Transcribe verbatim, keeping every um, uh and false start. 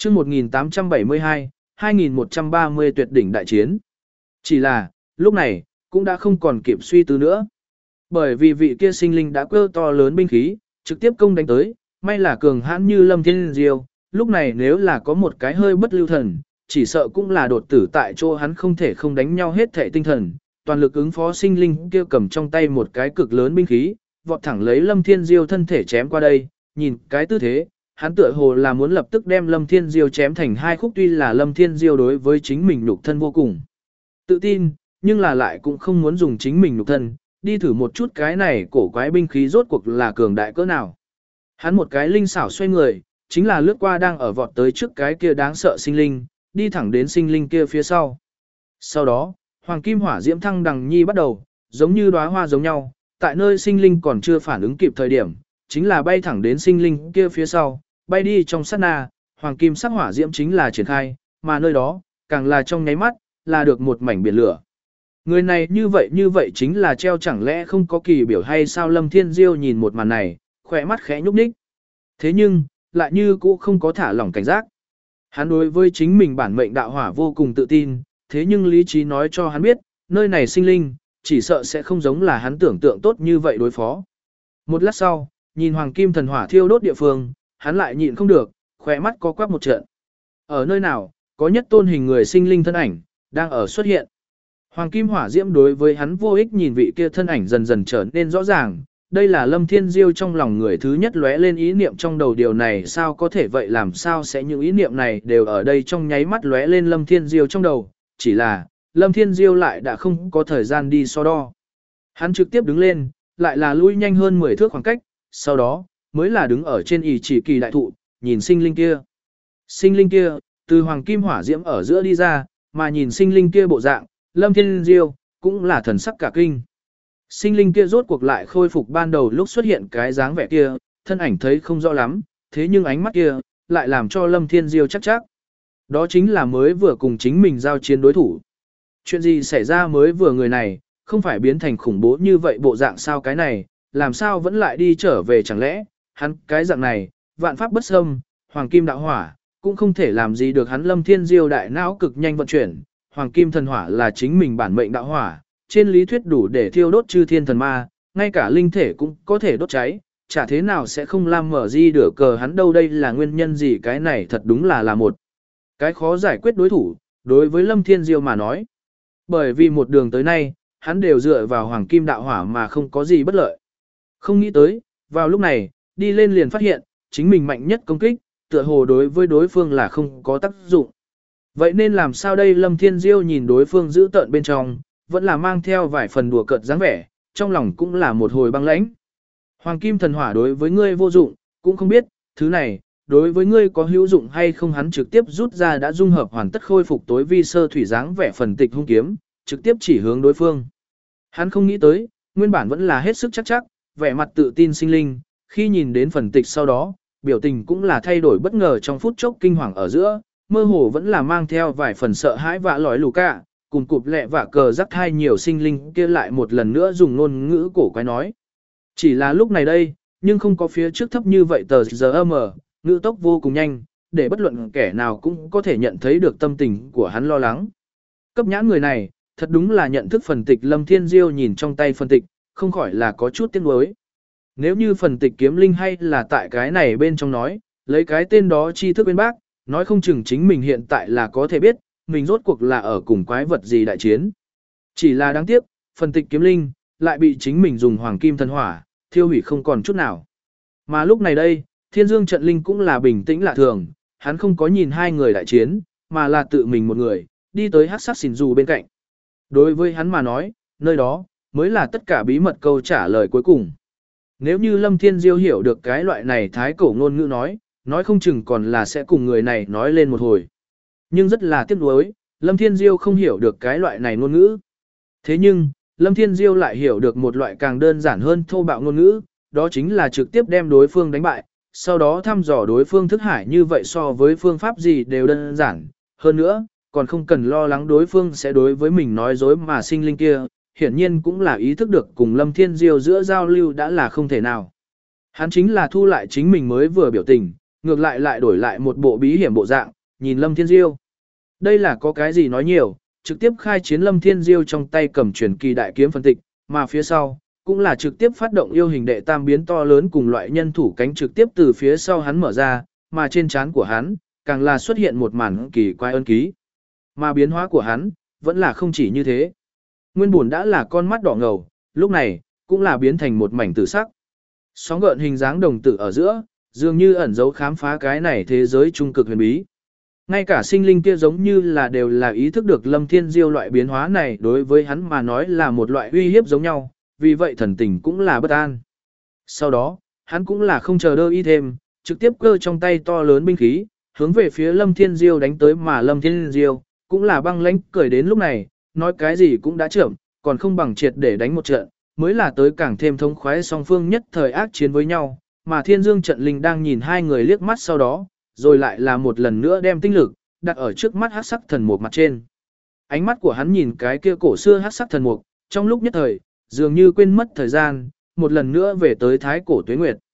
chương một nghìn tám trăm bảy mươi hai, hai nghìn một trăm ba mươi tuyệt đỉnh đại chiến. Chỉ là, lúc này, cũng đã không còn kịp suy tư nữa. Bởi vì vị kia sinh linh đã quơ to lớn binh khí, trực tiếp công đánh tới, may là cường hãn như Lâm Thiên Diêu, lúc này nếu là có một cái hơi bất lưu thần, chỉ sợ cũng là đột tử tại chỗ, hắn không thể không đánh nhau hết thể tinh thần, toàn lực ứng phó sinh linh kia cầm trong tay một cái cực lớn binh khí, vọt thẳng lấy Lâm Thiên Diêu thân thể chém qua đây, nhìn cái tư thế, hắn tựa hồ là muốn lập tức đem Lâm Thiên Diêu chém thành hai khúc, tuy là Lâm Thiên Diêu đối với chính mình nhục thân vô cùng tự tin, nhưng là lại cũng không muốn dùng chính mình nhục thân, đi thử một chút cái này cổ quái binh khí rốt cuộc là cường đại cỡ nào. Hắn một cái linh xảo xoay người, chính là lướt qua đang ở vọt tới trước cái kia đáng sợ sinh linh, đi thẳng đến sinh linh kia phía sau. Sau đó, hoàng kim hỏa diễm thăng đằng nhi bắt đầu, giống như đóa hoa giống nhau, tại nơi sinh linh còn chưa phản ứng kịp thời điểm, chính là bay thẳng đến sinh linh kia phía sau, bay đi trong sát na, hoàng kim sắc hỏa diễm chính là triển khai, mà nơi đó, càng là trong nháy mắt, là được một mảnh biển lửa. Người này như vậy như vậy chính là treo chẳng lẽ không có kỳ biểu hay sao? Lâm Thiên Diêu nhìn một màn này, khỏe mắt khẽ nhúc nhích. Thế nhưng, lại như cũ không có thả lỏng cảnh giác. Hắn đối với chính mình bản mệnh đạo hỏa vô cùng tự tin, thế nhưng lý trí nói cho hắn biết, nơi này sinh linh, chỉ sợ sẽ không giống là hắn tưởng tượng tốt như vậy đối phó. Một lát sau, nhìn hoàng kim thần hỏa thiêu đốt địa phương, hắn lại nhịn không được, khỏe mắt có quắc một trận. Ở nơi nào, có nhất tôn hình người sinh linh thân ảnh, đang ở xuất hiện. Hoàng kim hỏa diễm đối với hắn vô ích, nhìn vị kia thân ảnh dần dần trở nên rõ ràng, đây là Lâm Thiên Diêu trong lòng người thứ nhất lóe lên ý niệm trong đầu, điều này sao có thể vậy, làm sao sẽ những ý niệm này đều ở đây trong nháy mắt lóe lên Lâm Thiên Diêu trong đầu, chỉ là Lâm Thiên Diêu lại đã không có thời gian đi so đo. Hắn trực tiếp đứng lên, lại là lui nhanh hơn mười thước khoảng cách, sau đó mới là đứng ở trên ỷ chỉ kỳ đại thụ, nhìn sinh linh kia. Sinh linh kia, từ hoàng kim hỏa diễm ở giữa đi ra, mà nhìn sinh linh kia bộ dạng, Lâm Thiên Diêu cũng là thần sắc cả kinh. Sinh linh kia rốt cuộc lại khôi phục ban đầu lúc xuất hiện cái dáng vẻ kia, thân ảnh thấy không rõ lắm, thế nhưng ánh mắt kia lại làm cho Lâm Thiên Diêu chắc chắc. Đó chính là mới vừa cùng chính mình giao chiến đối thủ. Chuyện gì xảy ra mới vừa người này, không phải biến thành khủng bố như vậy bộ dạng sao, cái này, làm sao vẫn lại đi trở về, chẳng lẽ, hắn cái dạng này, vạn pháp bất xâm, hoàng kim đạo hỏa, cũng không thể làm gì được hắn. Lâm Thiên Diêu đại não cực nhanh vận chuyển, hoàng kim thần hỏa là chính mình bản mệnh đạo hỏa, trên lý thuyết đủ để thiêu đốt chư thiên thần ma, ngay cả linh thể cũng có thể đốt cháy, chả thế nào sẽ không làm mở di đửa cờ hắn đâu, đây là nguyên nhân gì, cái này thật đúng là là một cái khó giải quyết đối thủ, đối với Lâm Thiên Diêu mà nói. Bởi vì một đường tới nay, hắn đều dựa vào hoàng kim đạo hỏa mà không có gì bất lợi. Không nghĩ tới, vào lúc này, đi lên liền phát hiện, chính mình mạnh nhất công kích, tựa hồ đối với đối phương là không có tác dụng. Vậy nên làm sao đây? Lâm Thiên Diêu nhìn đối phương giữ tợn bên trong, vẫn là mang theo vài phần đùa cợt dáng vẻ, trong lòng cũng là một hồi băng lãnh. Hoàng kim thần hỏa đối với ngươi vô dụng, cũng không biết, thứ này, đối với ngươi có hữu dụng hay không. Hắn trực tiếp rút ra đã dung hợp hoàn tất khôi phục tối vi sơ thủy dáng vẻ phần tịch hung kiếm, trực tiếp chỉ hướng đối phương. Hắn không nghĩ tới, nguyên bản vẫn là hết sức chắc chắc, vẻ mặt tự tin sinh linh, khi nhìn đến phần tịch sau đó, biểu tình cũng là thay đổi bất ngờ, trong phút chốc kinh hoàng ở giữa, mơ hồ vẫn là mang theo vài phần sợ hãi vạ lói lù cả, cùng cụp lẹ vạ cờ rắc thai nhiều sinh linh kia lại một lần nữa dùng ngôn ngữ cổ quái nói. Chỉ là lúc này đây, nhưng không có phía trước thấp như vậy tờ giờ mờ, ngữ tốc vô cùng nhanh, để bất luận kẻ nào cũng có thể nhận thấy được tâm tình của hắn lo lắng. Cấp nhãn người này, thật đúng là nhận thức phần tịch. Lâm Thiên Diêu nhìn trong tay phần tịch, không khỏi là có chút tiếc nuối. Nếu như phần tịch kiếm linh hay là tại cái này bên trong nói, lấy cái tên đó tri thức bên bác, nói không chừng chính mình hiện tại là có thể biết, mình rốt cuộc là ở cùng quái vật gì đại chiến. Chỉ là đáng tiếc, phần tịch kiếm linh, lại bị chính mình dùng hoàng kim thần hỏa, thiêu hủy không còn chút nào. Mà lúc này đây, Thiên Dương trận linh cũng là bình tĩnh lạ thường, hắn không có nhìn hai người đại chiến, mà là tự mình một người, đi tới hắc sắc xỉn dù bên cạnh. Đối với hắn mà nói, nơi đó, mới là tất cả bí mật câu trả lời cuối cùng. Nếu như Lâm Thiên Diêu hiểu được cái loại này thái cổ ngôn ngữ nói, nói không chừng còn là sẽ cùng người này nói lên một hồi. Nhưng rất là tiếc nuối, Lâm Thiên Diêu không hiểu được cái loại này ngôn ngữ. Thế nhưng, Lâm Thiên Diêu lại hiểu được một loại càng đơn giản hơn thô bạo ngôn ngữ, đó chính là trực tiếp đem đối phương đánh bại, sau đó thăm dò đối phương thức hải, như vậy so với phương pháp gì đều đơn giản. Hơn nữa, còn không cần lo lắng đối phương sẽ đối với mình nói dối, mà sinh linh kia, hiển nhiên cũng là ý thức được cùng Lâm Thiên Diêu giữa giao lưu đã là không thể nào. Hắn chính là thu lại chính mình mới vừa biểu tình, ngược lại lại đổi lại một bộ bí hiểm bộ dạng, nhìn Lâm Thiên Diêu. Đây là có cái gì nói nhiều, trực tiếp khai chiến Lâm Thiên Diêu trong tay cầm truyền kỳ đại kiếm phân tịch, mà phía sau, cũng là trực tiếp phát động yêu hình đệ tam biến to lớn cùng loại nhân thủ cánh trực tiếp từ phía sau hắn mở ra, mà trên trán của hắn, càng là xuất hiện một màn kỳ quái ân ký. Mà biến hóa của hắn, vẫn là không chỉ như thế. Nguyên buồn đã là con mắt đỏ ngầu, lúc này, cũng là biến thành một mảnh tử sắc. Sóng gợn hình dáng đồng tử ở giữa, dường như ẩn dấu khám phá cái này thế giới trung cực huyền bí. Ngay cả sinh linh kia giống như là đều là ý thức được Lâm Thiên Diêu loại biến hóa này đối với hắn mà nói là một loại uy hiếp giống nhau, vì vậy thần tình cũng là bất an. Sau đó, hắn cũng là không chờ đợi ý thêm, trực tiếp cơ trong tay to lớn binh khí, hướng về phía Lâm Thiên Diêu đánh tới mà Lâm Thiên Diêu cũng là băng lãnh cười đến lúc này, nói cái gì cũng đã chậm, còn không bằng triệt để đánh một trận, mới là tới càng thêm thống khoái song phương nhất thời ác chiến với nhau, mà Thiên Dương trận linh đang nhìn hai người liếc mắt sau đó, rồi lại là một lần nữa đem tinh lực đặt ở trước mắt hắc sắc thần mục mặt trên. Ánh mắt của hắn nhìn cái kia cổ xưa hắc sắc thần mục, trong lúc nhất thời, dường như quên mất thời gian, một lần nữa về tới thái cổ tuế nguyệt.